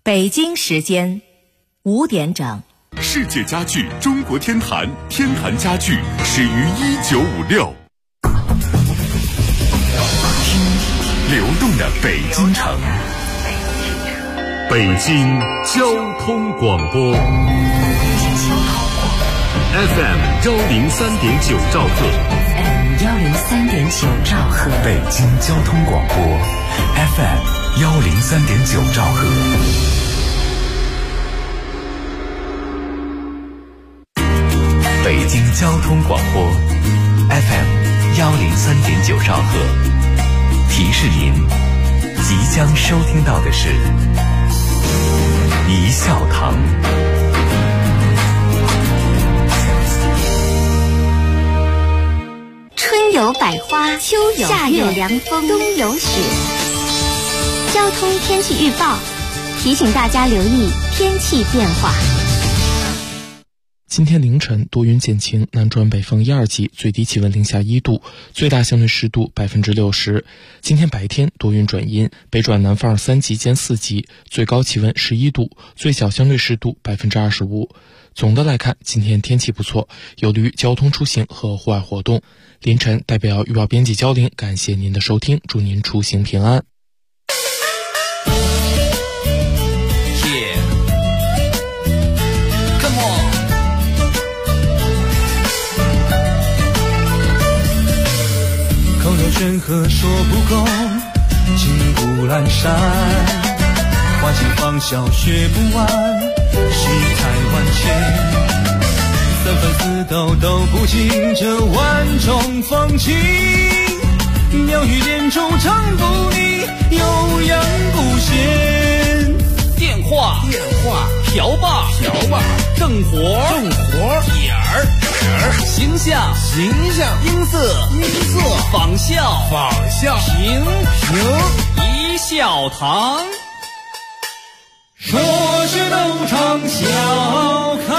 北京时间5点整。 世界家具中国天坛，天坛家具始于1956。流动的北京城，北京交通广播 FM103.9兆赫 103.9兆赫， 北京交通广播 FM103.9兆赫。北京交通广播 FM103.9兆赫，提示您即将收听到的是一笑堂。 春有百花，秋有夏有凉风，冬有雪。交通天气预报提醒大家留意天气变化。 今天凌晨多云见晴，南转北风1、2级，最低气温零下1度，最大相对湿度60%。今天白天多云转阴，北转南风2、3级兼4级，最高气温11度，最小相对湿度25%。总的来看，今天天气不错，有利于交通出行和户外活动。凌晨代表预报编辑焦玲，感谢您的收听，祝您出行平安。 口若悬河说不够，金谷阑珊，花期芳笑学不完，世态万千，三番四斗都不尽这万种风情，妙语连珠唱不腻，悠扬不闲。 电话瓢把正活点儿形象音色仿效评一笑堂， 说是东窗笑开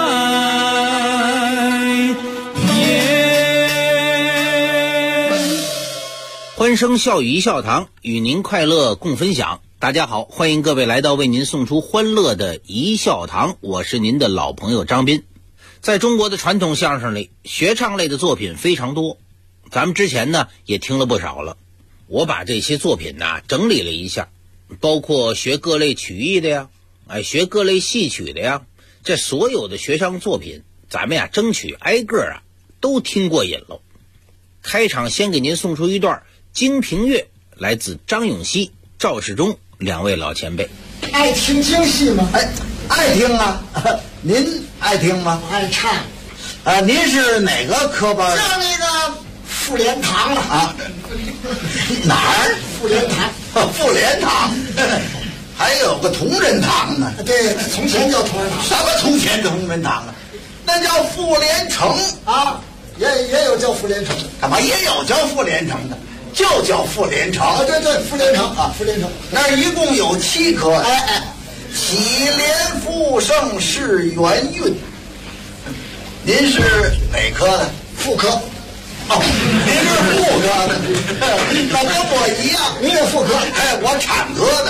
颜。 欢声笑语一笑堂，与您快乐共分享。大家好，欢迎各位来到为您送出欢乐的一笑堂，我是您的老朋友张斌。在中国的传统相声里，学唱类的作品非常多，咱们之前呢也听了不少了。我把这些作品呢整理了一下，包括学各类曲艺的呀，学各类戏曲的呀，这所有的学唱作品，咱们呀争取挨个都听过瘾了。开场先给您送出一段《京评乐》，来自张永熙、赵世忠两位老前辈。 爱听京戏吗？ 爱听啊。您爱听吗？ 爱唱。 您是哪个科班？ 上那个妇联堂了啊？哪儿？ 妇联堂。 妇联堂，还有个同仁堂呢。 对，从前叫同仁堂。 什么从前同仁堂啊？那叫妇联城啊，也有叫妇联城的。 干嘛也有叫妇联城的？就叫妇联城。 对，妇联城啊，妇联城。 那儿一共有7科。喜连复盛世元运。您是哪科的？ 妇科。 您是妇科的，那跟我一样。 您也妇科？ 我产科的。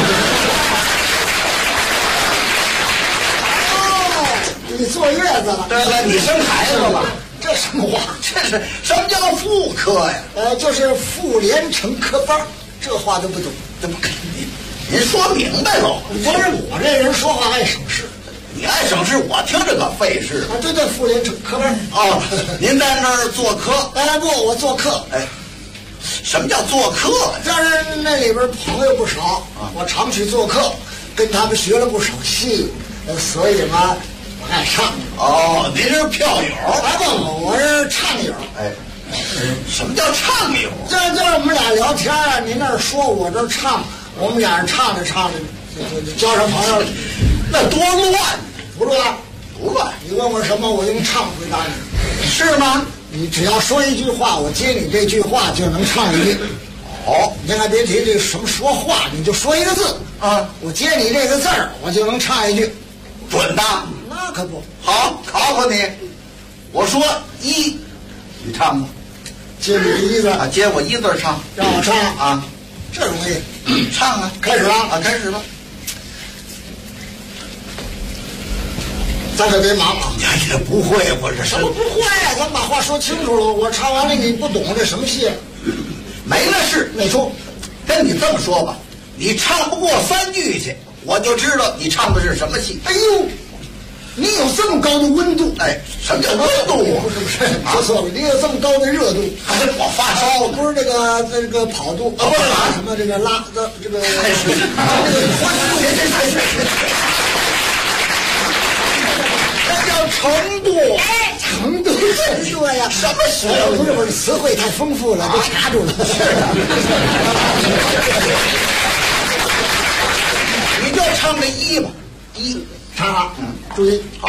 你坐月子了？ 对了，你生孩子了？ 这什么话？ 这是什么叫妇科呀？ 就是妇联城科班，这话都不懂。 怎么您说明白喽？ 不是我这人说话爱省事， 你爱省事，我听着可费事啊。对，妇联城科班。 您在那儿做客？ 不，我做客。 什么叫做客？ 但是那里边朋友不少我常去做客，跟他们学了不少戏，所以嘛，我爱唱。 您是票友？ 不，我是唱友。 什么叫唱友？ 就是我们俩聊天您那儿说，我这儿唱，我们俩人唱着唱着就交上朋友了。 那多乱！ 不乱。你问我什么，我用唱回答你。 是吗？ 你只要说一句话，我接你这句话就能唱一句。你还别提这什么说话，你就说一个字我接你这个字儿，我就能唱一句。 准的？ 那可不。 好，考考你。我说一，你唱吗？ 接你第一字接我一字唱。 让我唱这容易。 唱啊！ 开始了开始吧。 咱可别忙啊！ 也不会，我这什么不会啊？咱把话说清楚了。我唱完了你不懂这什么戏？ 没了事。 哪出？ 跟你这么说吧，你唱不过3句去，我就知道你唱的是什么戏。 哎呦，你有这么高的温度？ 哎，什么叫温度啊？ 不是，说错了，你有这么高的热度。 我发烧了， 不是这个跑度不是什么这个拉的这个。 开始，这叫程度。 哎，程度对呀， 什么时候？不是，词汇太丰富了，都卡住了。 是啊。你就唱这一吧， 唱了，注意，好，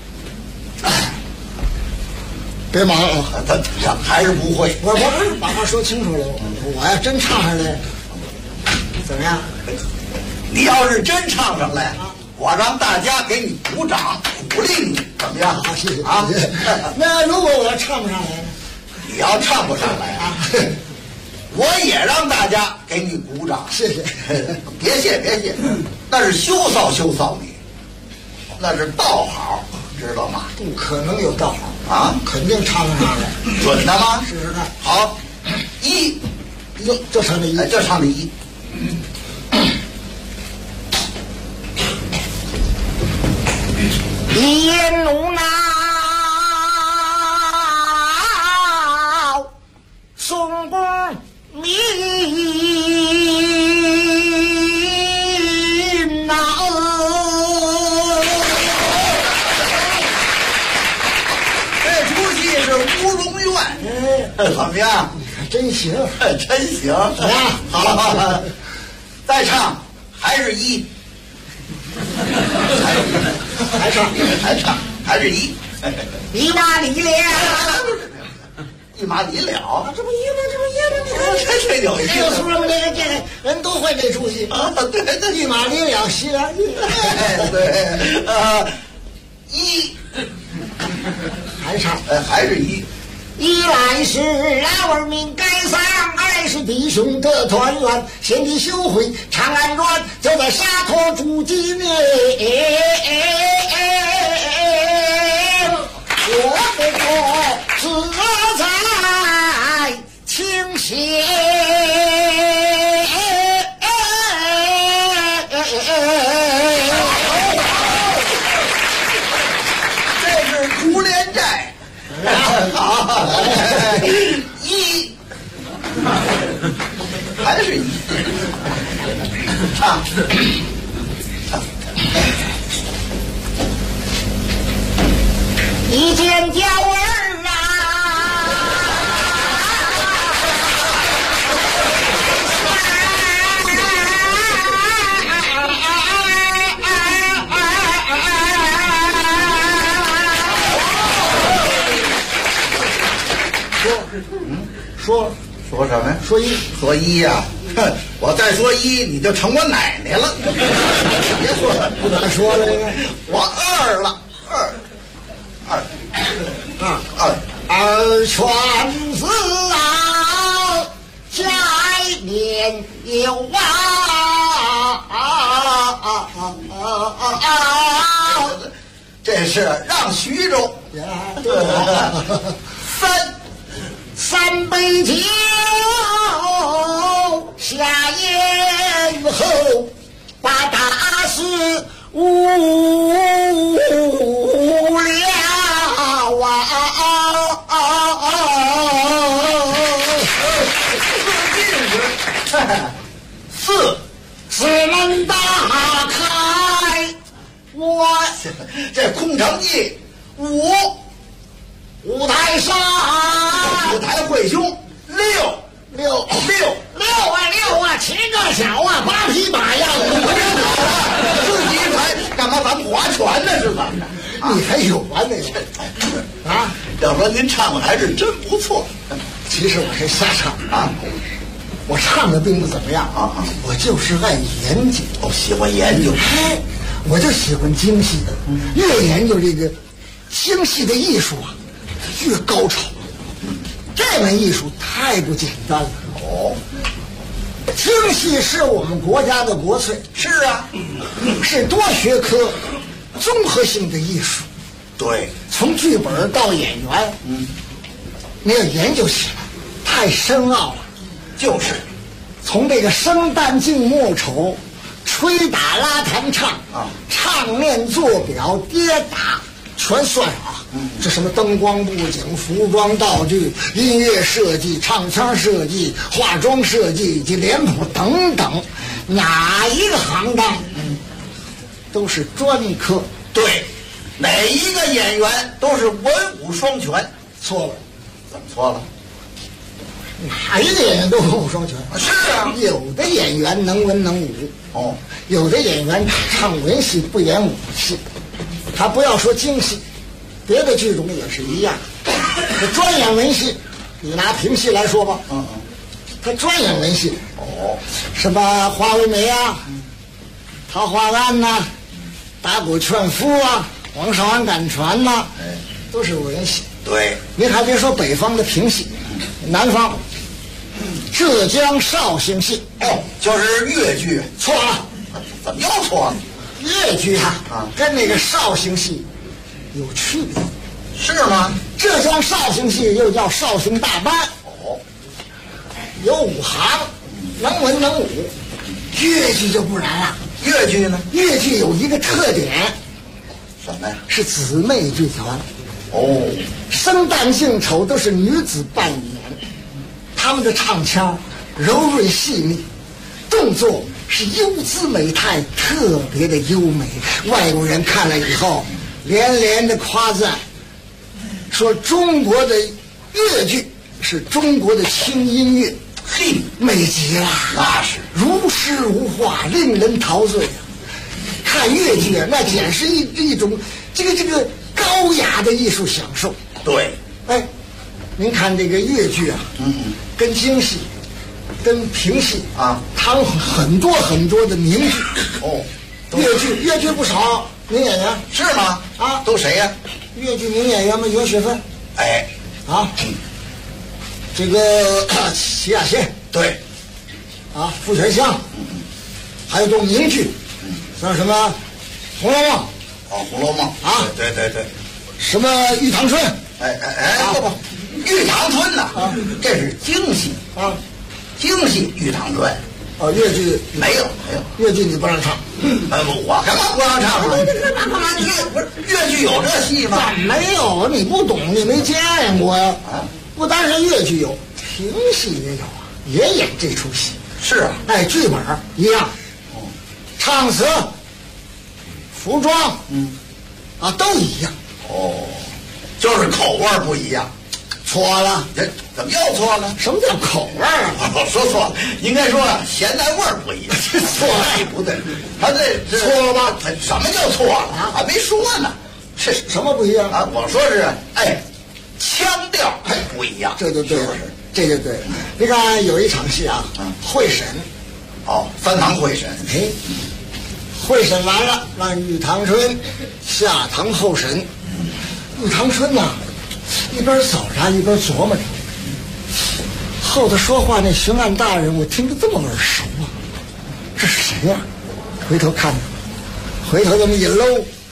别忙啊！ 他还是不会。 我把话说清楚了，我要真唱上来，怎么样？ 你要是真唱上来，我让大家给你鼓掌鼓励你，怎么样？ 好，谢谢啊。 那如果我要唱不上来呢？ 你要唱不上来啊，我也让大家给你鼓掌。 谢谢， 别谢，那是羞臊你，那是道好，知道吗？ 不可能有道好啊， 肯定唱得上来。 准的吗？ 试试看。 好， 就唱这一， 就唱这一。 一言怒恼，宋公明呐。 这出戏是乌龙院，怎么样？ 真行， 真行！好，再唱还是一。还是一马离了， 一马离了， 这不一吗？ 这有意思。 说什么这个人都会这出戏啊？对， 一马离了，西凉一。 对，一还是一。 一来是老儿民改丧，二来是弟兄得团圆。先帝休会长安转，就在沙陀住几年。我不过自在清闲。 这是苦连债。好，一还是一唱。 一见娇儿啊， 说什么呀？说一呀！哼，我再说一，你就成我奶奶了。别说了， 不敢说了， 我二了， 二犬子啊，在年幼这是让徐州三杯酒下咽后，把大事误了四门打开，我这空城计五台山， 五台会兄六啊，七个小啊，8匹马呀， 自己才干嘛？咱们划船呢是怎么着？ 你还有完没有？啊， 要说您唱的还是真不错。 其实我是瞎唱啊，我唱的并不怎么样啊，我就是爱研究， 喜欢研究， 我就喜欢精细的，越研究这个精细的艺术啊，越高潮。这门艺术太不简单了哦，精细是我们国家的国粹， 是啊， 是多学科综合性的艺术。 对， 从剧本到演员，你要研究起来太深奥了。 就是从这个生旦净末丑，吹打拉弹唱啊， 唱念做表跌打全算啊。这什么灯光布景、服装道具、音乐设计、唱腔设计、化妆设计以及脸谱等等，哪一个行当都是专科。 对，哪一个演员都是文武双全。 错了， 怎么错了？ 哪一个演员都文武双全。 是啊， 有的演员能文能武， 哦， 有的演员唱文戏不演武戏。他不要说京戏，别的剧种也是一样。他专演文戏，你拿评戏来说吧，他专演文戏。 哦， 什么花为媒啊，桃花案呐、打鼓劝夫啊，王少安赶船呐、都是文戏。 对， 您还别说北方的评戏，南方浙江绍兴戏， 就是越剧。 错了。 怎么又错了？ 越剧跟那个绍兴戏有区别。 是吗？ 浙江绍兴戏又叫绍兴大班，有5行，能文能武。越剧就不然了。 越剧呢？ 越剧有一个特点， 什么呀？ 是姊妹剧团。生旦净丑都是女子扮演，她们的唱腔柔润细腻，动作是优姿美态，特别的优美。外国人看了以后连连的夸赞，说中国的越剧是中国的轻音乐， 嘿， 美极了。 那是如诗如画，令人陶醉啊！看越剧啊，那简直一种这个高雅的艺术享受。 对， 哎，您看这个越剧啊，跟京戏、跟评戏啊， 它有很多很多的名剧。越剧不少名演员。 是吗？ 啊， 都谁呀？ 越剧名演员们，袁雪芬，这个齐亚贤， 对， 傅全香，还有种名剧，像什么《红楼梦》。 红楼梦啊，对， 什么玉堂春？ 不，玉堂春呐，这是京戏京戏玉堂春。 越剧没有， 越剧你不让唱。 我干嘛不让唱啊？不是越剧有这戏吗？ 怎么没有？你不懂，你没见过呀。不单是越剧有，评戏也有啊，也演这出戏。 是啊， 剧本一样，唱词、服装，都一样。 就是口味不一样。 错了， 怎么又错了？ 什么叫口味啊？ 说错了，应该说咸淡味不一样。 错了， 不对，他这错了吧？ 什么叫错了还没说呢。 是什么不一样啊？我说是腔调不一样。 这就对了，这就对了。你看有一场戏会审。 翻堂会审。 会审完了，让玉堂春下堂候审。玉堂春呐，一边走着一边琢磨着，后头说话那巡案大人，我听着这么耳熟啊，这是谁呀？回头看，回头这么一搂，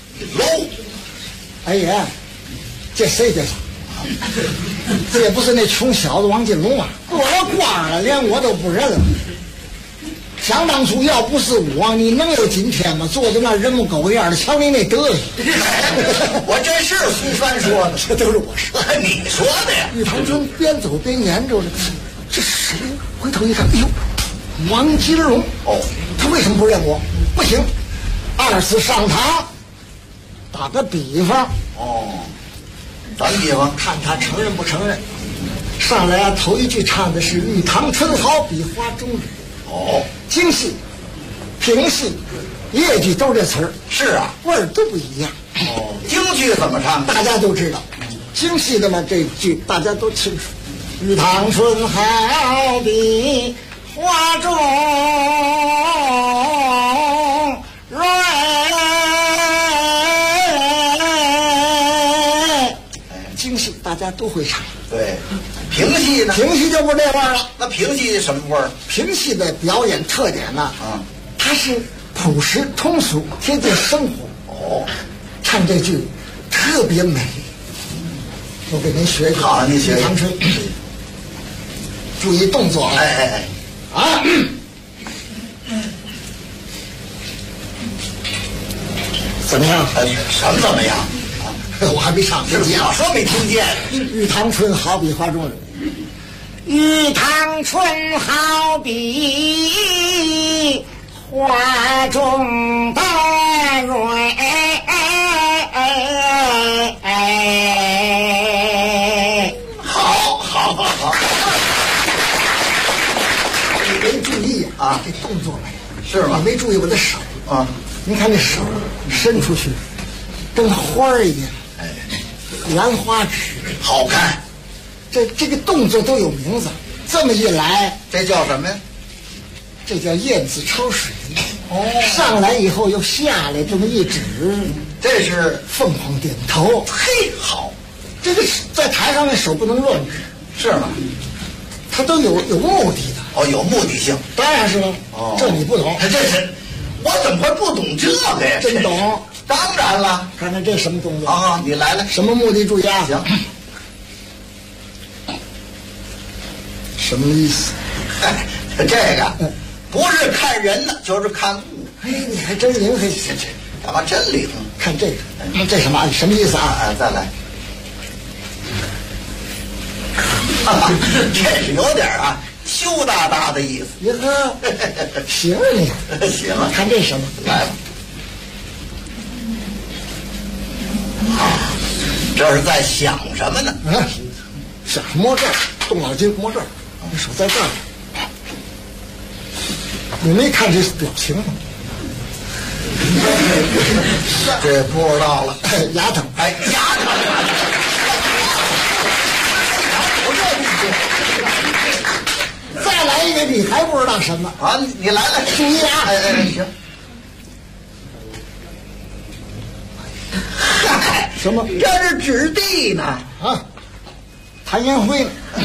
哎呀，这谁这是？这也不是那穷小子王金龙啊，过了光了，连我都不认了。想当初要不是我，你能有今天吗？坐在那人模狗样的，瞧你那德行。 我这是苏川说的， 这都是我说的。 你说的呀？ 玉堂春边走边研究着，这是谁？回头一看，哎呦，王金龙。他为什么不认我？不行，2次上堂，打个比方。 打个比方， 看他承认不承认。上来头一句唱的是“玉堂春好比花中人”。京戏、评戏、越剧都这词儿。 是啊， 味儿都不一样。 京剧怎么唱？ 大家都知道。京戏的嘛，这句大家都清楚。玉堂春好比花中人。京戏大家都会唱。 对，评戏呢？ 评戏就不这味儿了。 那评戏什么味儿？ 评戏的表演特点呢？它是朴实通俗，贴近生活。唱这句特特别美。我给您学一个。 好，您学长春。注意动作啊！啊！怎么样？ 什么怎么样？ 我还没唱， 是我说没听见。 玉堂春好比花中人，玉堂春好比花中的蕊。好。你没注意啊，这动作没是吗？ 你没注意我的手啊？ 您看这手伸出去，跟花儿一样。兰花指好看， 这个动作都有名字。这么一来， 这叫什么呀？ 这叫燕子抄水。上来以后又下来，这么一指， 这是凤凰点头。 嘿，好， 这个在台上的手不能乱指， 是吗？ 它都有目的的。 有目的性， 当然是了。这你不懂， 这是我怎么会不懂这个呀？ 真懂。 当然了， 看看这什么动作啊？你来了， 什么目的？注意啊！ 行， 什么意思？ 这个不是看人呢，就是看物。 你还真灵，这干嘛真灵？ 看这个，这什么意思啊？ 再来，这是有点羞答答的意思。 呀呵，行啊你， 行了， 看这什么？ 来吧。这是在想什么呢？ 想摸这儿，动脑筋摸这儿，你手在这儿。你没看这表情吗？ 这不知道了。 牙疼， 牙疼。 再来一个，你还不知道什么啊？你来了， 注意啊！ 行。 什么？ 这是指地呢？ 啊，谭延辉呢？ 身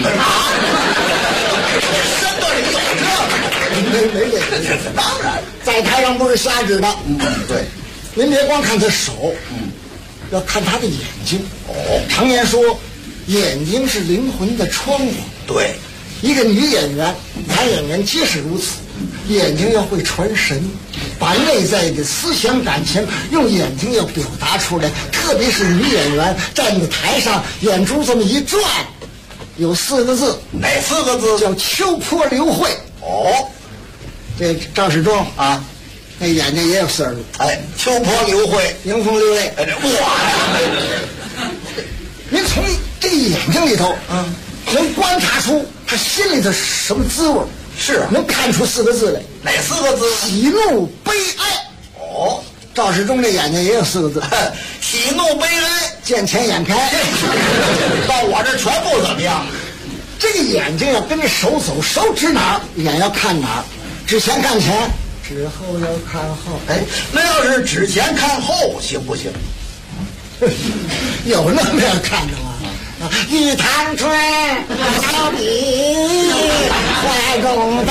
段里有这没当然， 在台上不是瞎指的。 对， 您别光看他手，要看他的眼睛。常言说，眼睛是灵魂的窗户。 对， 一个女演员、男演员皆是如此。眼睛要会传神，把内在的思想感情用眼睛要表达出来。特别是女演员站在台上，眼珠这么一转，有4个字。 哪4个字？ 叫秋波流慧。这赵世忠啊，那眼睛也有4个字。 秋波流慧， 迎风流泪。您从这眼睛里头能观察出他心里的什么滋味。 是能看出4个字来。 哪4个字？ 喜怒悲哀。赵世忠这眼睛也有4个字。 喜怒悲哀， 见钱眼开。 到我这全不怎么样。 这个眼睛要跟着手走，手指哪儿，眼要看哪儿。指前看前，指后要看后。 那要是指前看后行不行？ 有那么样看的吗？玉堂春好比花中的。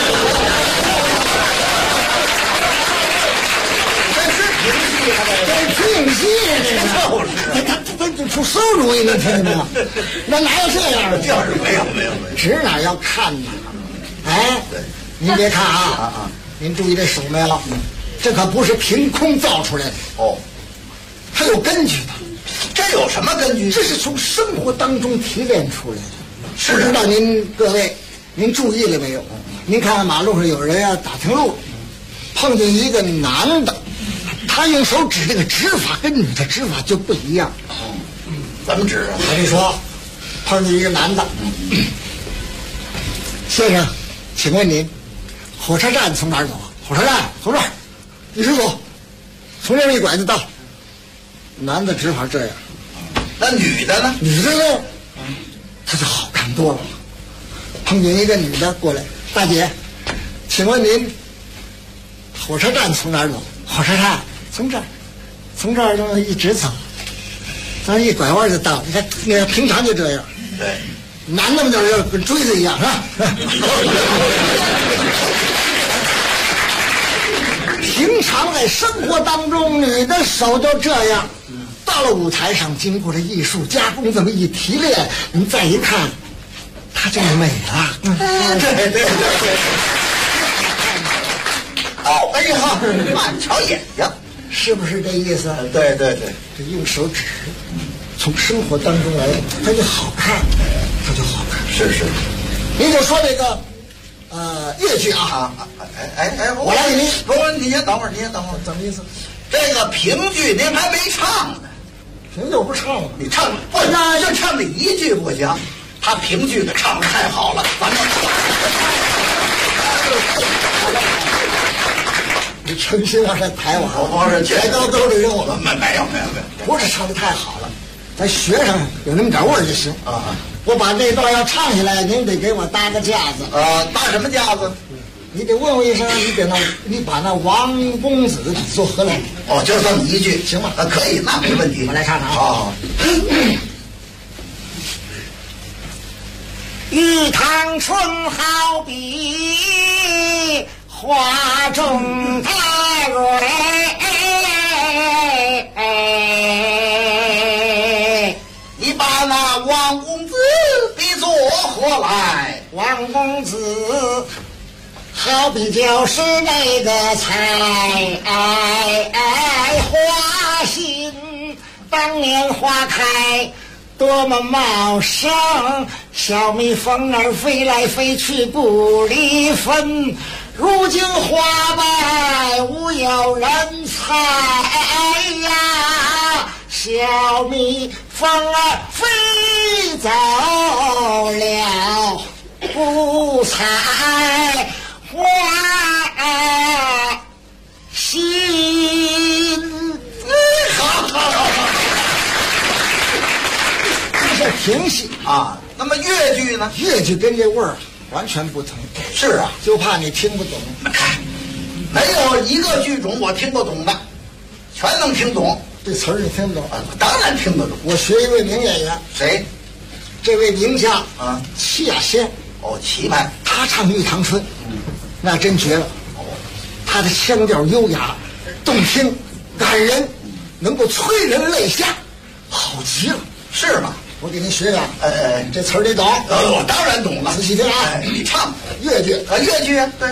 这评戏，他出馊主意，你听见没有？那哪有这样的？ 就是没有。 指哪要看哪。您别看啊，您注意这手没有？这可不是凭空造出来的。它有根据的。 这有什么根据？ 这是从生活当中提炼出来的。 是不知道各位，您注意了没有？您看看马路上有人打听路，碰见一个男的，他用手指这个指法跟女的指法就不一样。 怎么指啊？ 我跟你说，碰见一个男的，先生，请问您火车站从哪儿走啊？火车站从这儿，一直走，从这儿一拐就到。男的指法这样。 那女的呢？ 女的呢，她就好看多了。碰见一个女的过来，大姐，请问您火车站从哪儿走？火车站从这儿，从这儿这么一直走，咱一拐弯就到。你看，那个平常就这样。 对， 男的们就是跟锥子一样，是吧？平常在生活当中，女的手就这样， 到了舞台上，经过了艺术加工这么一提炼，你再一看，它就美了。对。 哦，哎呀，慢瞧眼睛， 是不是这意思？ 对， 这用手指，从生活当中来，它就好看，是。您就说这个，越剧啊，我来给您， 不是你先等会儿， 怎么意思？ 这个评剧您还没唱呢， 评剧我不唱了， 你唱不，那就唱这一句不行，他评剧的唱的太好了，咱们。 你诚心要来抬我？ 我是抬高兜里肉了？ 没有， 不是唱的太好了，咱学上有那么点味儿就行啊。 我把那段要唱下来，您得给我搭个架子。 搭什么架子？ 你得问我一声，你把那王公子给做回来。 就这么一句， 行吗？ 可以，那没问题。 我来唱唱。 好。 玉堂春好比花中大蕊， 你把那王公子比作何来？ 王公子好比就是那个菜，花心当年花开多么茂盛，小蜜蜂儿飞来飞去不离分，如今花败无有人采呀，小蜜蜂儿飞走了不采花心。这是评戏啊。那么越剧呢？ 越剧跟这味儿完全不同。 是啊， 就怕你听不懂。 没有一个剧种我听不懂的，全能听懂。 这词儿你听不懂？ 当然听得懂。 我学一位名演员， 谁？ 这位名将戚雅仙。 齐派。 他唱《玉堂春》，那真绝了。他的腔调优雅、动听、感人，能够催人泪下，好极了。 是吗？ 我给您学学。这词儿你懂？ 我当然懂了。 仔细听啊！ 你唱越剧越剧对。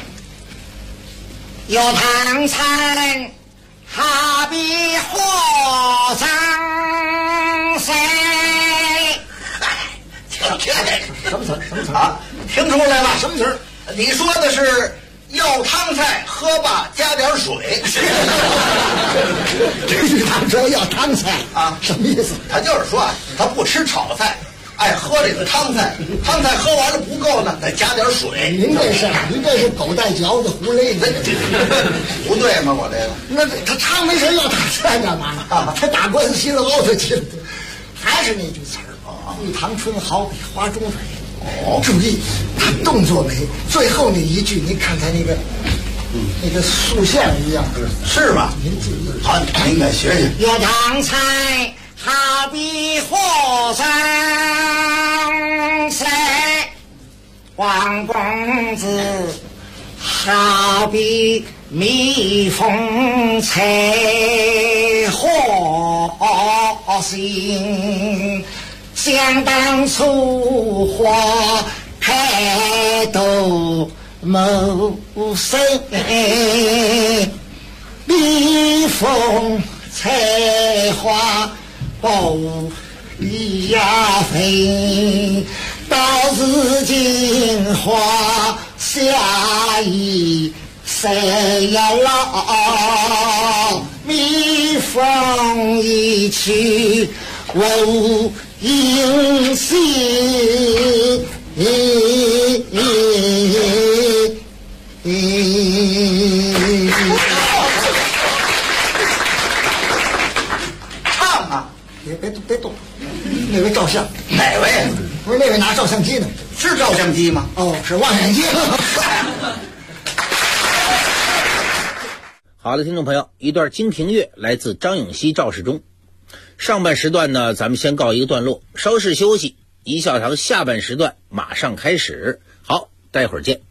有唐餐好比火掌水。什么词儿啊？听出来了？ 什么词儿？ 你说的是要汤菜喝吧加点水。 这句他说要汤菜啊， 什么意思？ 他就是说他不吃炒菜，爱喝这个汤菜，汤菜喝完了不够呢，再加点水。 您这是狗带嚼子胡勒的， 不对吗？我这个那他唱没事要打菜干嘛呢？他打官司稀里凹头去了。还是那句词儿玉堂春好比花中水。注意他动作美，最后那一句您看他那个塑像一样， 是吧？ 您注意。 好，您该学学。 有唐菜好比火掌水，王公子好比蜜蜂采花心，想当初花开都谋生，蜜蜂采花不离呀飞，到如今花下一谁呀老，蜜蜂一去无音信。 唱啊！ 别动！那位照相， 哪位？ 不是那位拿照相机呢？ 是照相机吗？ 是望远镜。 好的，听众朋友，一段京评乐来自张永熙、赵世忠。上半时段呢，咱们先告一个段落，稍事休息。一笑堂下半时段马上开始。好，待会儿见。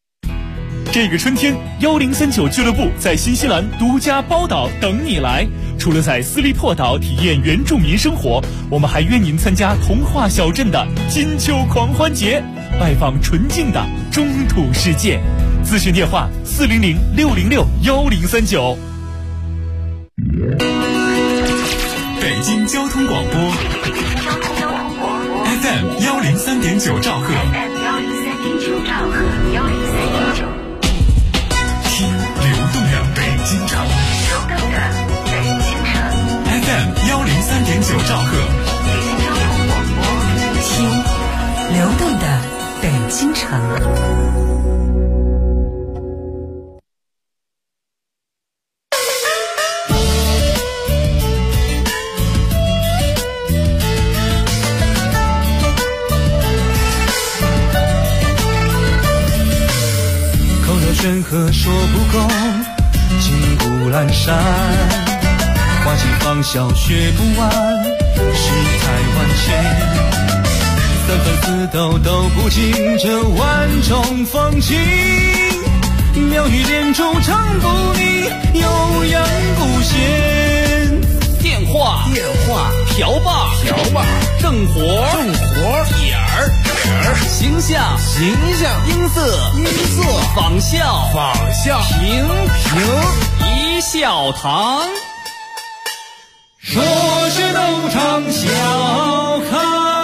这个春天，1039俱乐部在新西兰独家包岛等你来， 除了在斯利珀岛体验原住民生活，我们还约您参加童话小镇的金秋狂欢节，拜访纯净的中土世界。咨询电话400-606-1039。 北京交通广播 FM 103.9兆赫，听流动的北京城，FM 103.9兆赫， 听流动的北京城。 山河说不够，金谷阑珊，花期芳笑学不完，世态万千，三分四斗都不尽这万种风情，妙语连珠唱不腻，悠扬不闲。 电话瓢把正活点儿形象音色仿效评一笑堂， 说是斗场笑开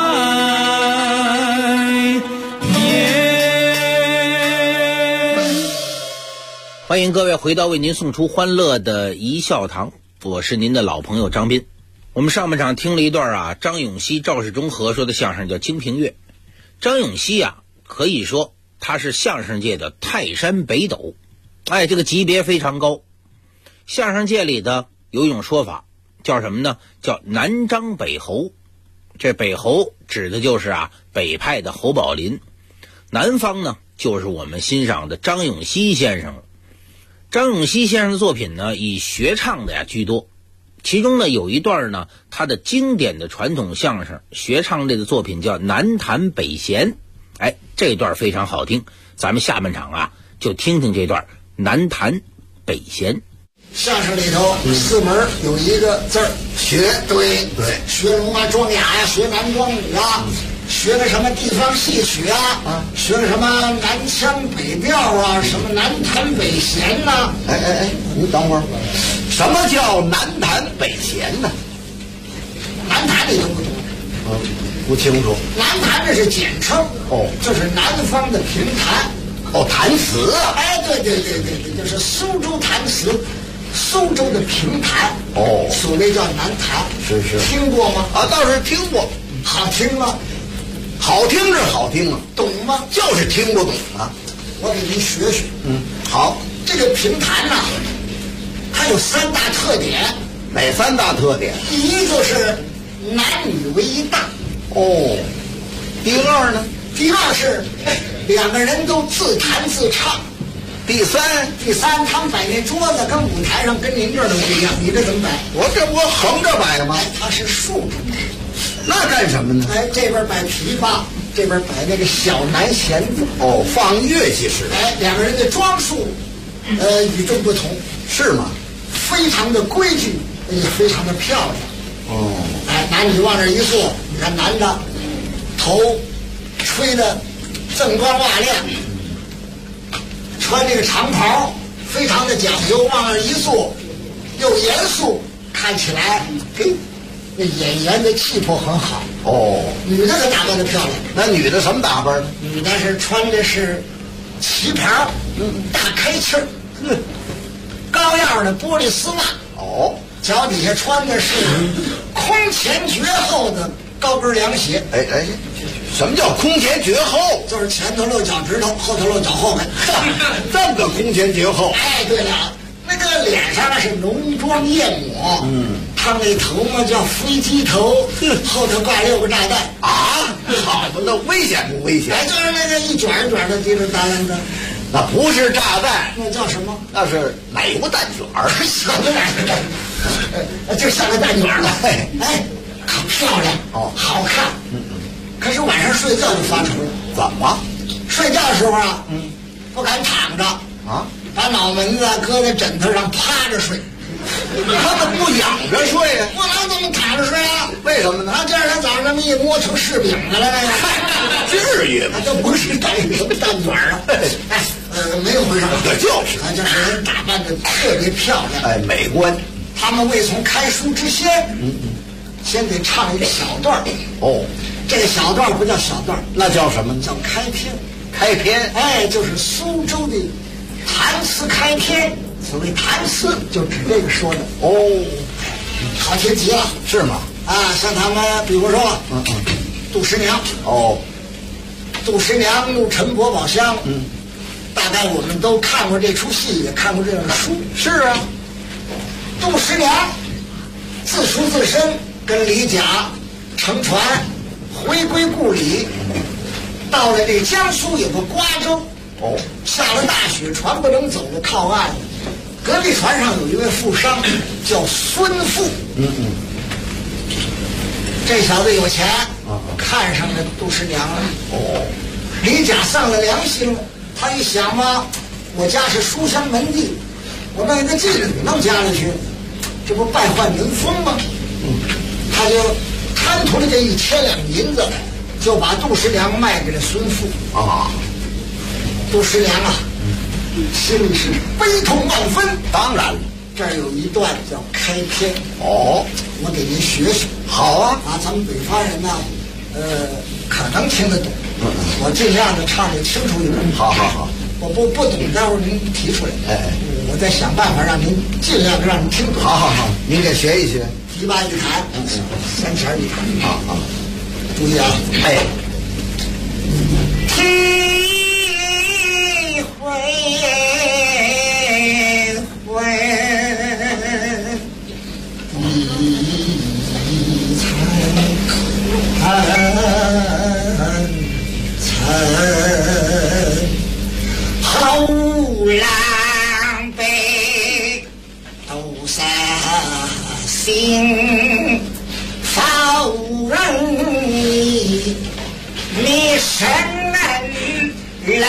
颜。 欢迎各位回到为您送出欢乐的一笑堂，我是您的老朋友张斌。我们上半场听了一段张永熙、赵世忠合说的相声叫《金瓶月》。张永熙可以说他是相声界的泰山北斗，这个级别非常高。相声界里的有一种说法叫什么呢？叫南张北侯。这北侯指的就是北派的侯宝林，南方呢就是我们欣赏的张永熙先生了。张永熙先生的作品呢以学唱的居多，其中呢有一段呢他的经典的传统相声学唱类的作品叫南弹北弦。这段非常好听，咱们下半场就听听这段南弹北弦。 相声里头四门有一个字儿学，对，学龙庄雅呀，学南庄舞学个什么地方戏曲学个什么南腔北调什么南弹北弦您等会儿，什么叫南弹北弦呢？ 南弹你懂不懂？ 不清楚。 南弹这是简称，就是南方的评弹， 弹词对，就是苏州弹词，苏州的评弹，所谓叫南弹。 是， 听过吗？ 倒是听过。 好听吗？ 好听是好听懂吗？ 就是听不懂我给您学学。 好， 这个评弹它有三大特点。 哪三大特点？ 第一就是男女为一档。 第二呢？ 第二是两个人都自弹自唱。 第三他们摆那桌子跟舞台上跟您这儿都不一样，你这怎么摆？ 我这不横着摆吗？ 它是竖着摆。 那干什么呢？ 这边摆琵琶，这边摆那个小南弦子。 放乐器使。 两个人的装束与众不同。 是吗？ 非常的规矩，也非常的漂亮。男女往这一坐，你看男的头吹得锃光瓦亮，穿这个长袍，非常的讲究，往那一坐又严肃，看起来那演员的气魄很好。女的可打扮得漂亮。 那女的什么打扮呢？ 女的是穿的是旗袍，大开气儿，高样的玻璃丝袜。脚底下穿的是空前绝后的高跟凉鞋。 什么叫空前绝后？ 就是前头露脚趾头，后头露脚后跟。 这么个空前绝后。 对了，那个脸上是浓妆艳抹，烫那头嘛叫飞机头，后头挂6个炸弹。 好吧，那危险不危险？ 就是那个一卷一卷的滴溜达达的。 那不是炸弹， 那叫什么？ 那是奶油蛋卷儿。 什么奶油蛋卷？就像个蛋卷了。可漂亮好看。可是晚上睡觉就发愁了。 怎么？ 睡觉的时候不敢躺着把脑门子搁在枕头上趴着睡。 他怎么不仰着睡呀？ 不能这么躺着睡啊！ 为什么呢？ 他第二天早上这么一摸成柿饼子了， 至于吗？ 这不是蛋什么蛋卷啊！没有回事， 就是这人打扮的特别漂亮， 哎，美观。 他们未从开书之先，先得唱一个小段哦， 这个小段不叫小段， 那叫什么？ 叫开篇。 开篇， 哎，就是苏州的弹词开篇。所谓弹词，就指这个说的。 哦， 好听极了， 是吗？ 啊，像他们，比如说，杜十娘。 哦， 杜十娘入陈国宝箱。大概我们都看过这出戏，也看过这样的书。 是啊， 杜十娘自赎自身，跟李甲乘船回归故里，到了这江苏有个瓜州。 哦， 下了大雪，船不能走了，靠岸了。隔壁船上有一位富商，叫孙富。这小子有钱，看上了杜十娘了。 哦， 李甲丧了良心了。他一想嘛，我家是书香门第，我弄一个妓女弄家里去，这不败坏民风吗？他就贪图了这1000两银子，就把杜十娘卖给了孙富。 啊， 杜十娘啊，心里是悲痛万分。 当然了， 这儿有一段叫开篇。 哦， 我给您学学。 好啊， 咱们北方人呢，可能听得懂。我尽量的唱的清楚一点。 好， 我不懂，待会儿您提出来。 哎， 我再想办法让您尽量的让您听懂。 好，您给学一学。 提拔一弹，3钱一弹。 好， 注意啊！ 哎， 体会。后郎被斗杀心，否认你身人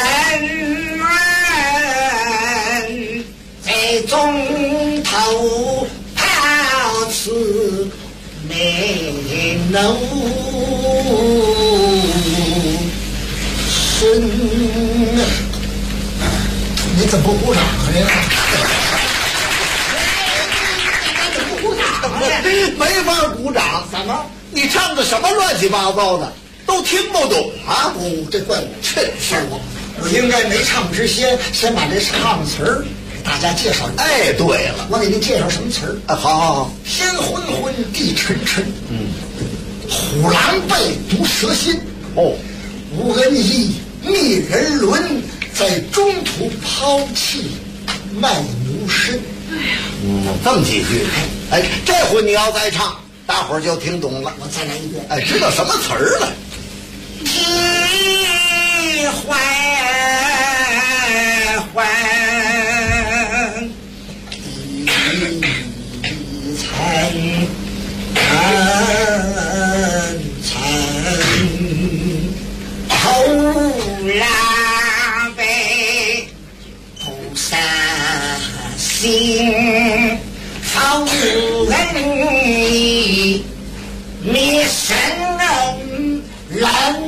在中头抛辞没能顺。你怎么不鼓掌啊？不鼓掌啊？ 没法鼓掌。 怎么？ 你唱的什么乱七八糟的，都听不懂啊！ 哦，这怪我，是我应该没唱之先把这唱词儿给大家介绍一下。 哎，对了， 我给您介绍什么词儿？ 啊，好， 天昏昏，地沉沉，虎狼背，毒蛇心。 哦， 吴恩义觅人伦，在中途抛弃卖奴身。 这么几句。哎，这回你要再唱，大伙儿就听懂了。 我再来一遍。 哎，知道什么词儿了？ 体会后郎被菩萨心，否认你身人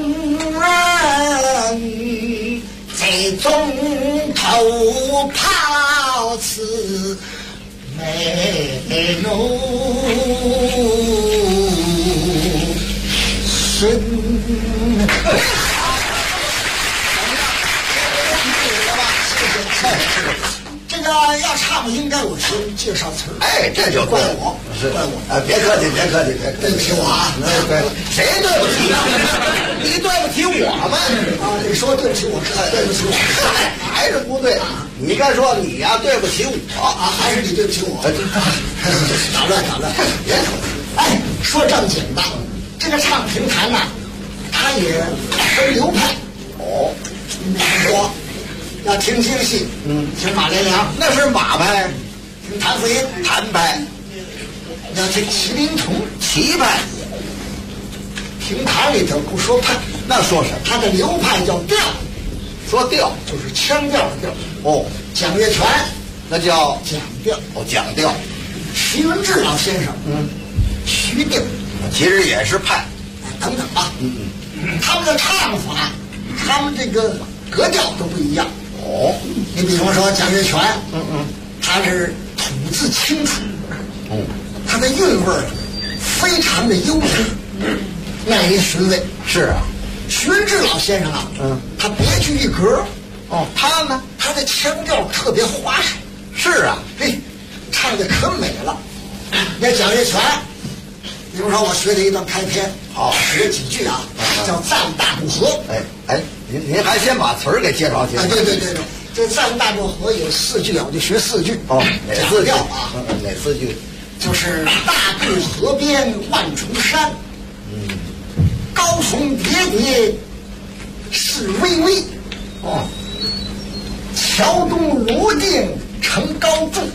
在中头抛辞没奴身。这个要唱应该我先介绍词儿。 哎，这就怪我， 是怪我。 哎，别客气， 对不起我啊！ 对，谁对不起你对不起我们啊！你说对不起我，对不起我， 还是不对。你该说你呀，对不起我啊，还是你对不起我？打乱， 别说。 哎，说正经的，这个唱评弹呐，它也分流派。 哦， 比如说要听京戏，听马连良， 那是马派； 听谭嗣音， 谭派； 要听麒麟童， 齐派。 评弹里头不说派， 那说什么？ 它的流派叫调， 说调就是腔调的调。 哦， 蒋月泉那叫讲调。 哦，讲调。 徐文志老先生，徐定， 其实也是派， 等等吧，他们的唱法，他们这个格调都不一样。 哦， 你比方说蒋月泉，他是吐字清楚，他的韵味儿非常的优美，耐人寻味。 是啊， 徐文志老先生啊，他别具一格。 他呢， 他的腔调特别花哨。 是啊， 嘿，唱的可美了。那蒋月泉，比如说我学的一段开篇，学几句啊，叫赞大渡河。 您还先把词儿给介绍介绍。 对，这赞大渡河有4句啊，我就学4句。 哪4句啊？ 哪4句？ 就是大渡河边万重山，高峰叠叠势巍巍。桥东罗定成高筑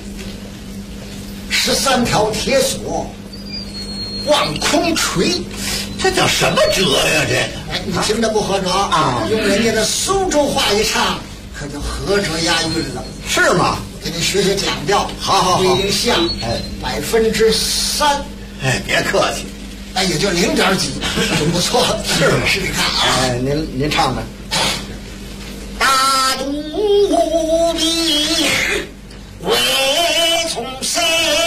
，13条铁索望空垂。 这叫什么辙呀？这个， 你听着不合辙啊？用人家的苏州话一唱，可就合辙押韵了。 是吗？ 给你学学讲调。 好， 音像3%。 别客气。 也就0.几，不错。 是吗？ 试试看啊。 您唱吧。 大渡边为从谁？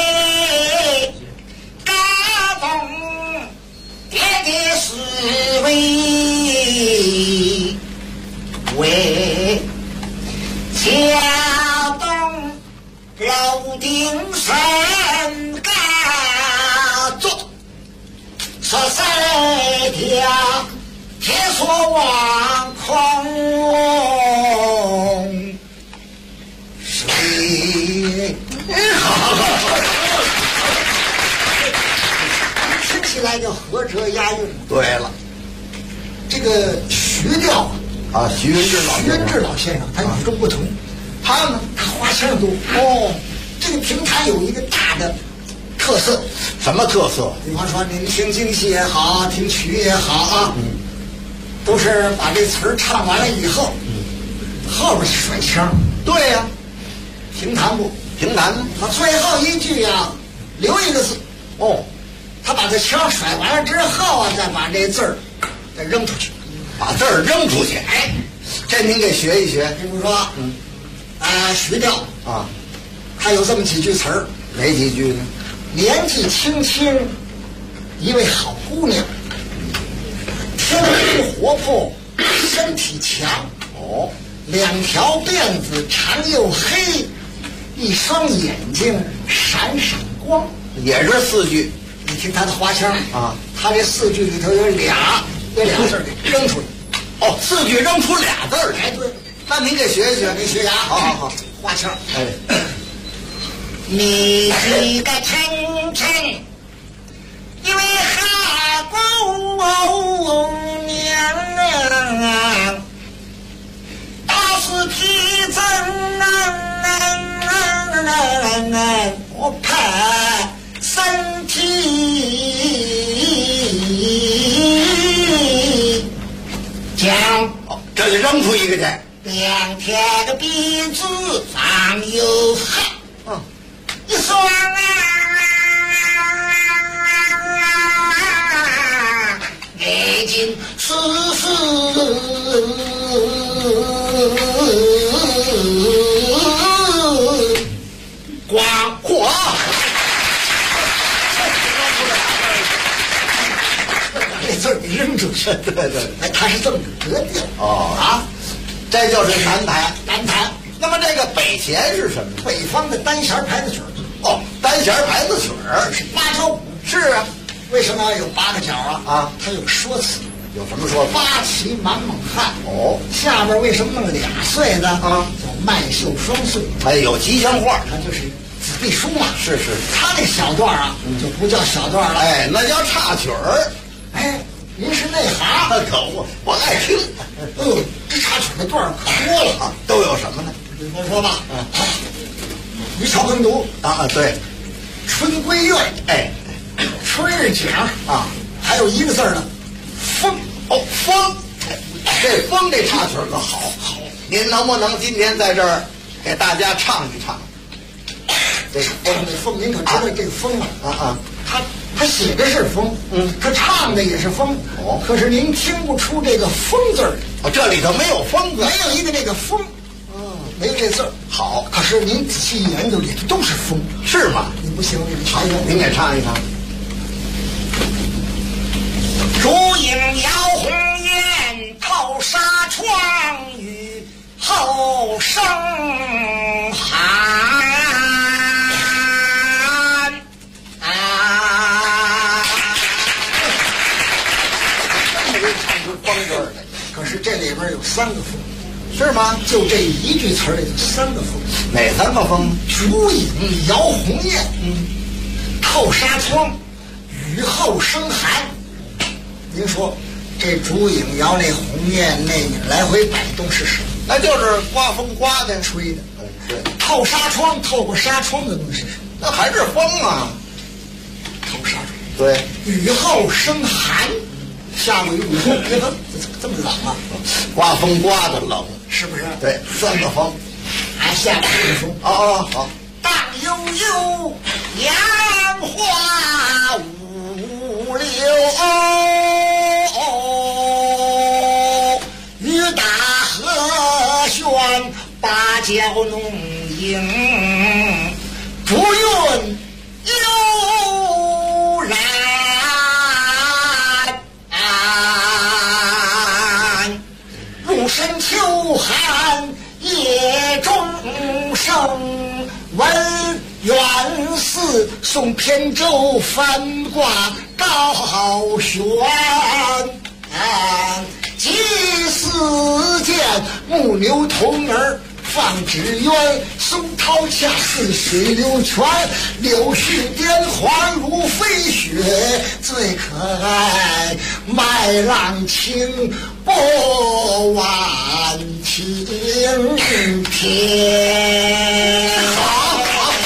高峰叠叠势巍巍，桥东楼顶山高筑13条铁索望空水。听起来就合辙押韵。 对了， 这个徐调啊，徐文志老先生他与众不同。 他呢， 他花腔多。这个评弹有一个大的特色。 什么特色？ 比方说您听京戏也好，听曲也好啊，都是把这词儿唱完了以后，后边甩腔。 对呀， 评弹不？ 评弹呢？ 他最后一句呀，留一个字。他把这腔甩完了之后啊，再把这字儿再扔出去， 把字儿扔出去。这您给学一学。 比如说，徐调啊， 他有这么几句词儿。 哪几句呢？ 年纪轻轻，一位好姑娘，天生活泼，身体强。2条辫子长又黑，一双眼睛闪闪光。 也是4句。 你听他的花腔啊， 他这4句里头有俩字给扔出来。 4句扔出俩字儿。 对。 那您给学一学。 您学呀。 好。 花腔。你是个晨晨，一位好姑娘啊，倒是皮真我怕身体讲。 这就扔出一个去。 2条的鼻子长又黑，一双眼睛丝光火。这字儿给扔出去。对，他是这么个格调。 这就是南弹。 那么这个北弦是什么？ 北方的单弦牌子曲。 单弦牌子曲是8条鼓。 是啊， 为什么有8个角啊？它有说辞。 有什么说法？ 八旗满蒙汉。下边为什么弄2岁呢？叫麦秀双岁。 有吉祥话， 它就是子弟书嘛。 是。 他这小段啊，就不叫小段了。 那叫插曲儿。 您是内行， 可我爱听。 这插曲的段可多了。 都有什么呢？ 比方说吧，渔樵耕读对， 春闺怨，春日景还有一个字呢，风。 风，这风这插曲可好。您能不能今天在这儿给大家唱一唱？ 这唱的风，您可知道这个风啊？他写的是风，他唱的也是风，可是您听不出这个风字儿。 这里头没有风字， 没有一个这个风，没有这字儿。 好， 可是您仔细研究，里头都是风， 是吗？ 你不行，你好，您给唱一唱。 烛影摇红颜，透纱窗，雨后生寒。风字儿，可是这里边有3个风， 是吗？ 就这一句词里头3个风。 哪3个风？ 烛影摇红艳，透纱窗，雨后生寒。您说这烛影摇那红艳那来回摆动是什么？ 那就是刮风刮的吹的。 对。 透纱窗，透过纱窗的东西是什么？ 那还是风啊。 透纱窗。 对。 雨后生寒。下过雨以后，别这么冷啊！ 刮风刮的冷， 是不是？ 对，3个风， 还下大雨风。 好。 荡悠悠，杨花五柳，雨打河旋，芭蕉弄影，竹韵悠然。入深秋寒夜中生，闻远寺送扁舟，翻挂高悬。祭祀见木牛童儿放纸鸢，松涛恰似水流泉，柳絮颠环如飞雪，最可爱麦浪轻波婉亭天。好，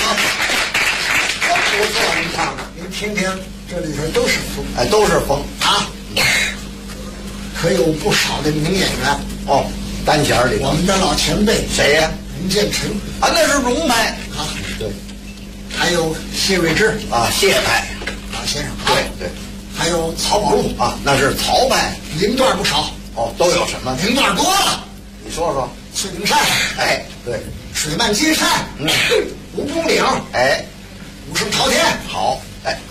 真不错，您看看，您听听，这里头都是风， 都是风啊，可有不少的名演员单弦里我们的老前辈谁呀？ 洪建成啊，那是荣派啊， 对， 还有谢瑞芝啊，谢派老先生， 对， 还有曹宝路啊，那是曹派， 名段不少都有什么？ 名段多了， 你说说。 翠屏山， 对， 水漫金山，蜈蚣岭，武圣朝天， 好，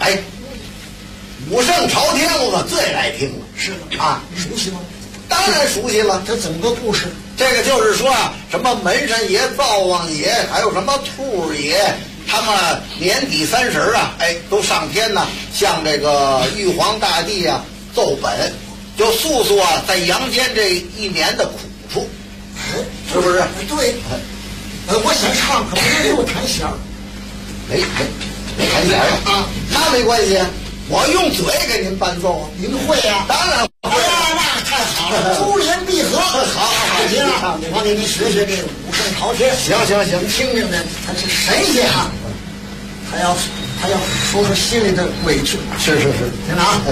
武圣朝天我可最爱听了， 是啊， 熟悉吗？ 当然熟悉了， 这怎么个故事？ 这个就是说什么门神爷、灶王爷，还有什么兔爷，他们年底30啊，都上天呢，向这个玉皇大帝啊奏本，就诉诉啊在阳间这一年的苦处，是不是？ 对，我想唱，可不能给我弹弦儿， 没弹弦啊？那没关系，我用嘴给您伴奏啊。 您会呀？ 当然。 那太好了，珠联璧合，好，行啊！我给您学学这武圣朝天。 行， 听听呢，他是神仙啊，他要说说心里的委屈。 是， 听着啊，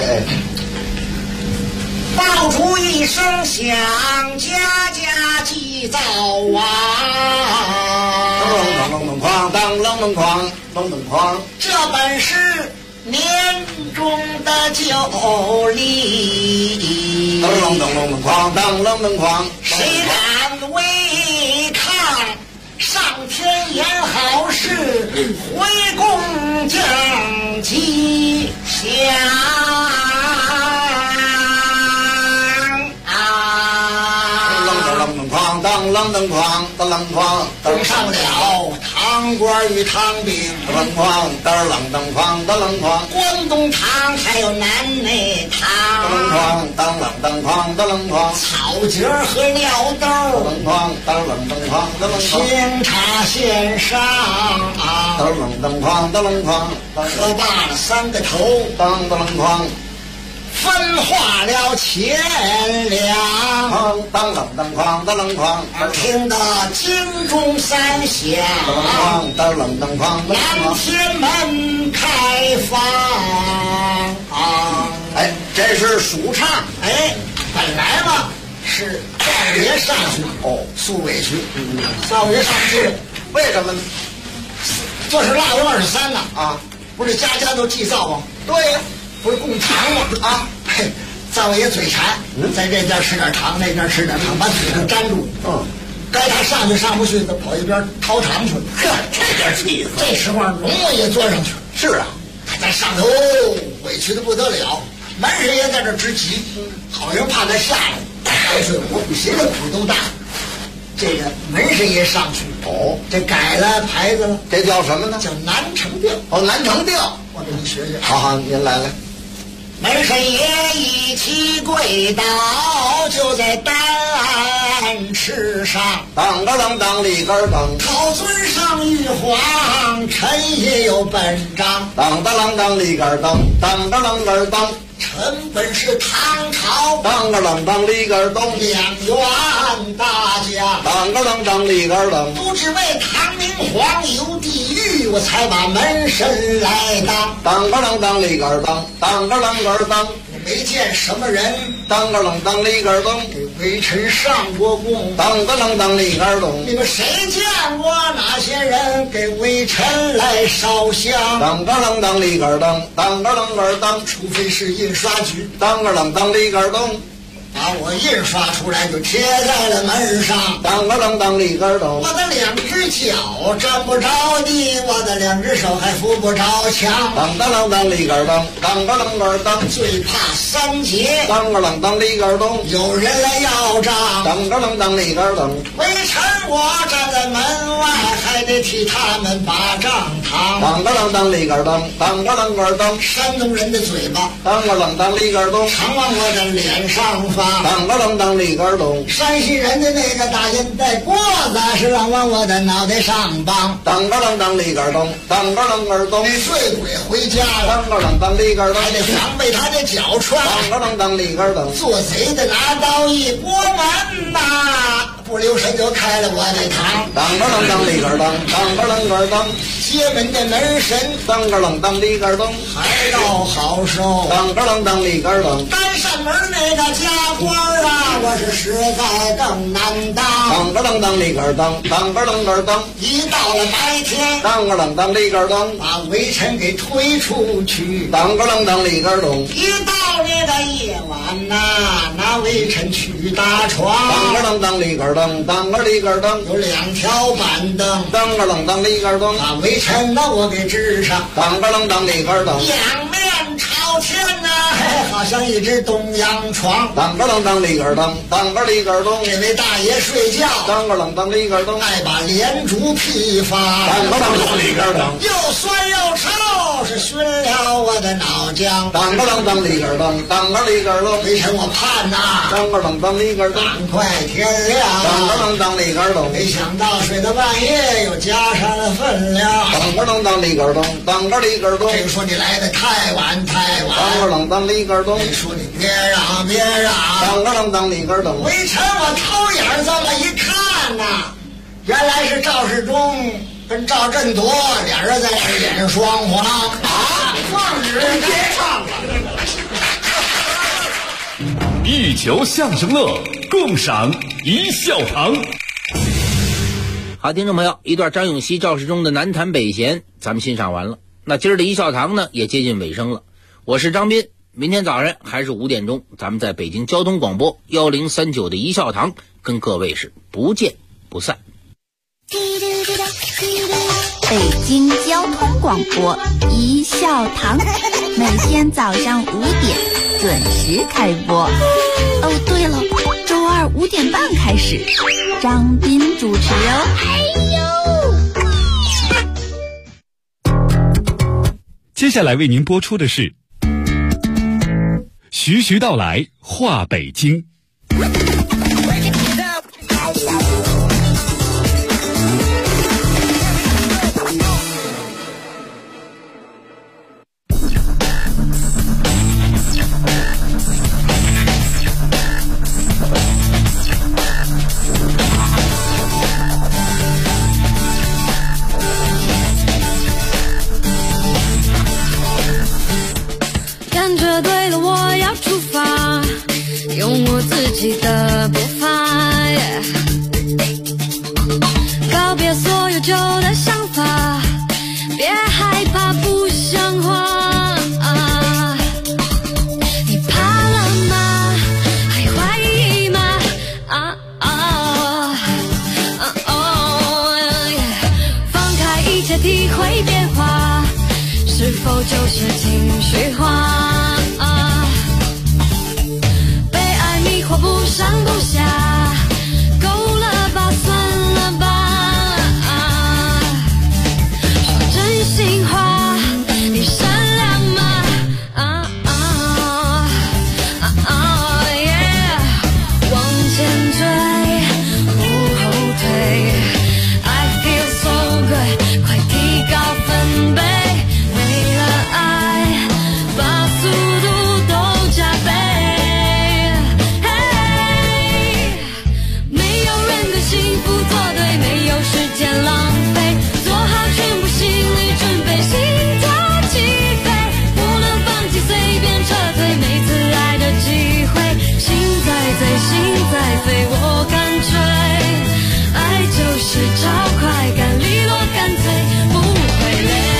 爆竹一声响，家家祭灶王。 当哐， 这本是年中的旧礼， 哐， 谁敢违抗？上天言好事，回宫降吉祥哐， 登上了堂官与堂兵， 哐， 关东堂还有南内堂， 哐， 草节和尿豆，清茶献上，喝罢了3个头，分化了钱粮，听得京钟3响，南天门开放。 这是数唱。 本来嘛是灶爷上去诉委屈，灶爷上去为什么呢？ 这是腊月23呢啊，不是家家都祭灶吗？ 对呀， 不是供糖吗？啊，嘿，灶王爷嘴馋，在这边吃点糖，那边吃点糖，把嘴上粘住。该他上去上不去，他跑一边掏糖去了。 呵，这点气死！ 这时候龙王爷钻上去了。 是啊， 他在上头委屈的不得了，门神爷在这直急，好像怕他下来。干脆我比谁的苦都大。这个门神爷上去这改了牌子了， 这叫什么呢？ 叫南城调。 南城调， 我给你学学。 好，您来。 门神爷一起跪倒，就在丹池上， 当个啷当里个当， 头尊上玉皇，臣也有本章。 当个啷当里个当，当个啷个当， 臣本是唐朝， 当个啷当里个当， 两员大将， 当个啷当里个当， 不知为唐明皇有地狱，我才把门神来当。 当个啷当里个当，当个啷个当， 我没见什么人， 当个啷当里个当， 给微臣上过供， 当个啷当里个当， 你们谁见过哪些人给微臣来烧香？ 当个啷当里个当，当个啷个当， 除非是印刷局， 当个啷当里个当， 把我印刷出来就贴在了门上。 当个啷当里个当， 我的两只脚沾不着地，我的两只手还扶不着墙。 当个啷当里个当，当个啷个当， 最怕三劫。 当个啷当里个当， 有人来要账。 当个啷当里个当， 微臣我站在门外，还得替他们把账扛。 当个啷当里个当，当个啷个当， 山东人的嘴巴， 当个啷当里个当， 常往我的脸上放。 当个啷当里个当， 山西人的那个大烟袋锅子是让往我的脑袋上绑。 当个啷当里个当，当个啷个当， 那醉鬼回家了， 当个啷当里个当， 还得防备他的脚踹。 当个啷当里个当， 做贼的拿刀一拨门呐，不留神就开了我的膛。 当个啷当里个当，当个啷个当， 接门的门神， 当个啷当里个当， 还倒好受。 当个啷当里个当， 单扇门那个家官啊，我是实在更难当。 当个啷当里个当，当个啷个当， 一到了白天， 当个啷当里个当， 把微臣给推出去。 当个啷当里个当， 一到那个夜晚呐，拿微臣去打床。 当个啷当里个当，当个里个当， 有两条板凳， 当个啷当里个当， 把微臣呢我给支上。 当个啷当里个当， 两面朝天呐，好像一只东洋床。 当个啷当里个当，当个里个当， 这位大爷睡觉， 当个啷当里个当， 爱把连珠披发， 当个啷当里个当， 又酸又臭，是熏了我的脑浆。 当个啷当里个当，当个里个当， 微臣我盼呐， 当个啷当里个当， 赶快天亮。 当个啷当里个当， 没想到睡到半夜又加上了分量。 当个啷当里个当，当个里个当， 这个说你来的太晚太晚。 当个啷当里个当， 这说你别嚷别嚷。 当个啷当里个当， 微臣我偷眼这么一看呐，原来是赵世忠跟赵振铎俩人在这演双簧啊！放纸别唱了。 一球相声乐，共赏一笑堂。 好，听众朋友，一段张永熙、赵世忠的南谈北闲，咱们欣赏完了。那今儿的一笑堂呢，也接近尾声了。我是张斌，明天早上还是5点钟，咱们在北京交通广播1039的一笑堂，跟各位是不见不散。 北京交通广播一笑堂，每天早上5点准时开播。哦，对了，周二5点半开始，张斌主持哦。 接下来为您播出的是徐徐道来话北京。 感觉对了，我要出发，用我自己的步伐，告别所有旧的想法， 切体会变化，是否就是情绪化？被爱迷惑不上不下，够了吧，算了吧。说真心话，你善良吗？Yeah， 往前追，不后退。I feel so good， 快提高分贝，为了爱，把速度都加倍。没有人跟幸福作对，没有时间浪费，做好全部心理准备，心跳起飞，不能放弃，随便撤退，每次爱的机会，心在醉，心在飞，我干脆，爱就是超快感，利落干脆，不会累。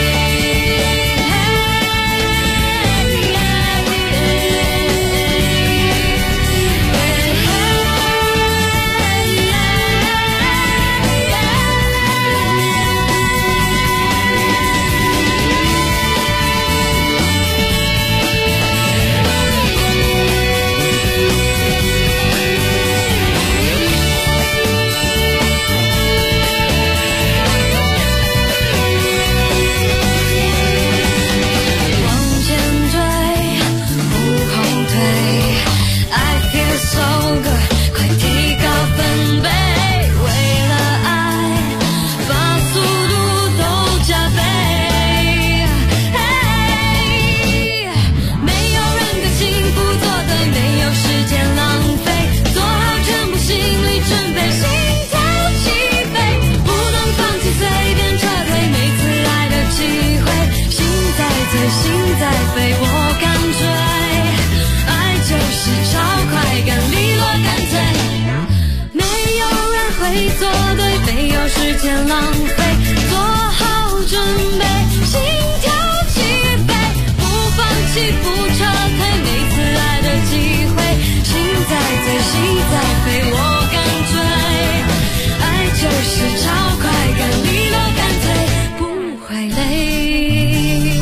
时间浪费，做好准备，心跳起飞，不放弃，不撤退，每次爱的机会，心在醉，心在飞，我干脆，爱就是超快感，利落干脆，不会累。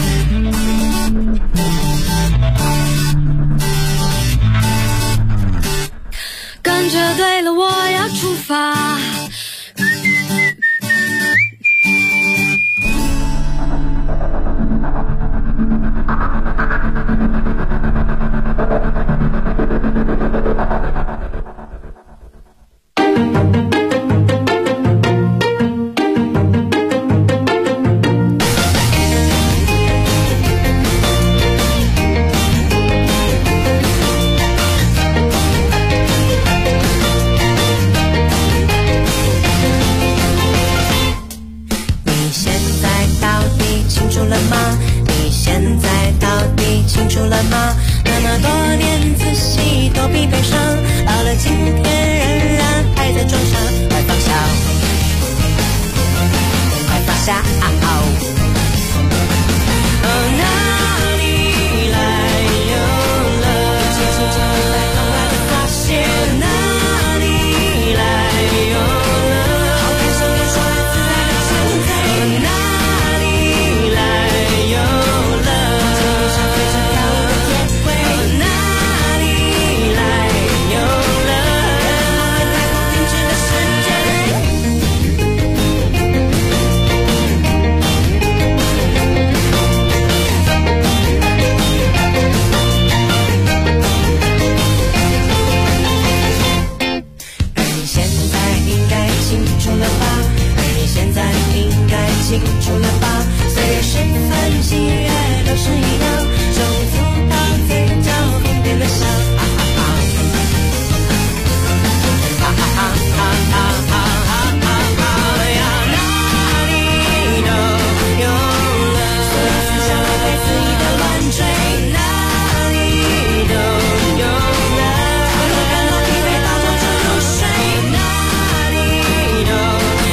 感觉对了，我要出发。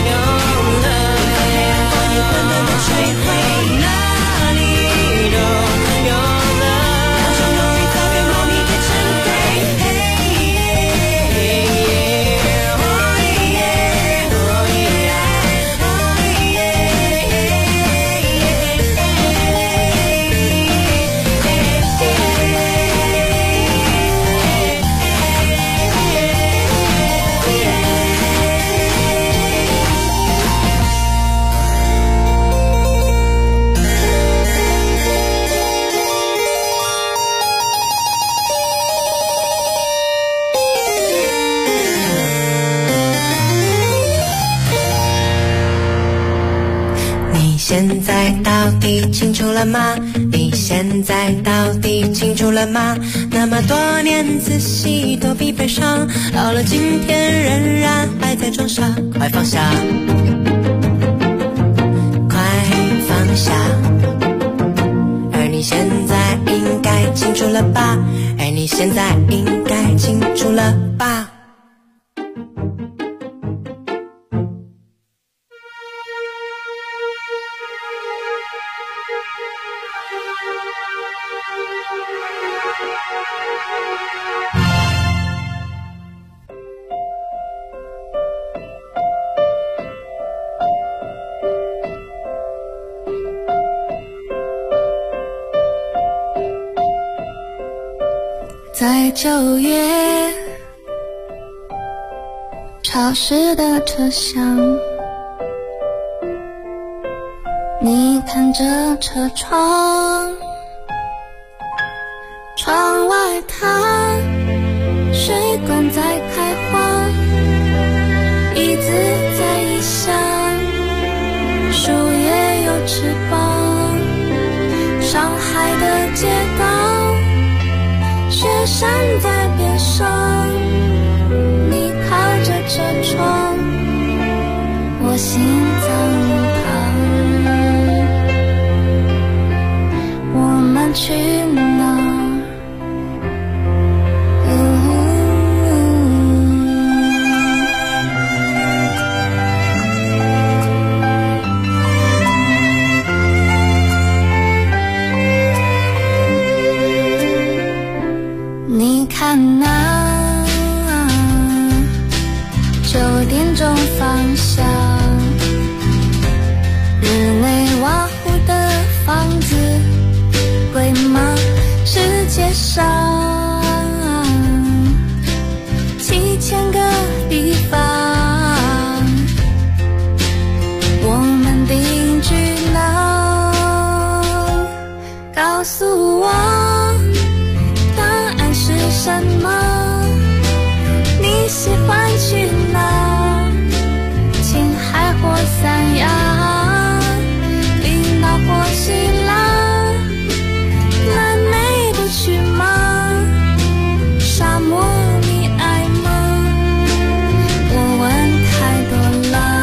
吹回哪里都你现在到底清楚了吗？你现在到底清楚了吗？那么多年仔细都比悲伤，到了今天仍然还在装傻。快放下，快放下。而你现在应该清楚了吧？而你现在应该清楚了吧？ 在9月潮湿的车厢，你看着车窗，窗外它水管在开花，椅子在异乡，树叶有翅膀，上海的街道，雪山在边上，你靠着车窗，我心脏旁，我们去哪？你看那9点钟方向，日内瓦湖的房子贵吗？世界上7000个地方，我们定居哪？告诉我什么？你喜欢去哪？青海或三亚，冰岛或希腊，南美不去吗？沙漠你爱吗？我问太多了。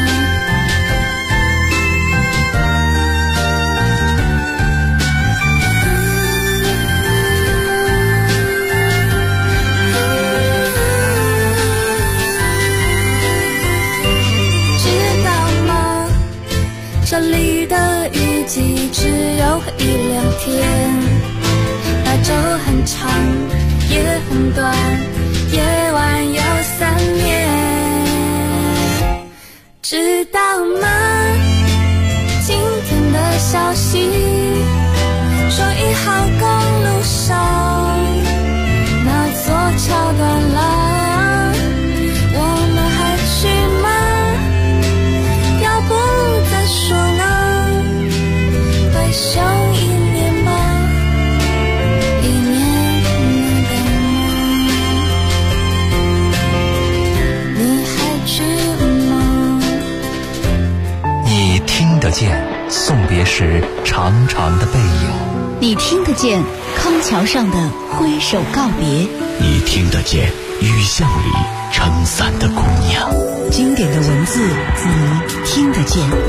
这里的雨季只有1-2天，白昼很长，夜很短，夜晚有3年，知道吗？今天的消息说1号公路上那座桥断了，我们还去吗？要不再说呢？退休1年吧，1年能够吗？你还去吗？ 你听得见送别时长长的背影， 你听得见康桥上的挥手告别， 你听得见雨巷里撑伞的姑娘， 经典的文字你听得见。